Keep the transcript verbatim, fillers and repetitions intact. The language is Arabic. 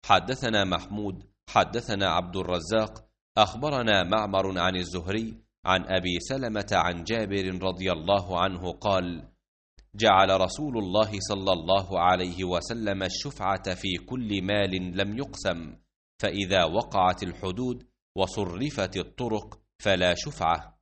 حدثنا محمود حدثنا عبد الرزاق أخبرنا معمر عن الزهري عن أبي سلمة عن جابر رضي الله عنه قال: جعل رسول الله صلى الله عليه وسلم الشفعة في كل مال لم يقسم، فإذا وقعت الحدود وصرفت الطرق فلا شفعة.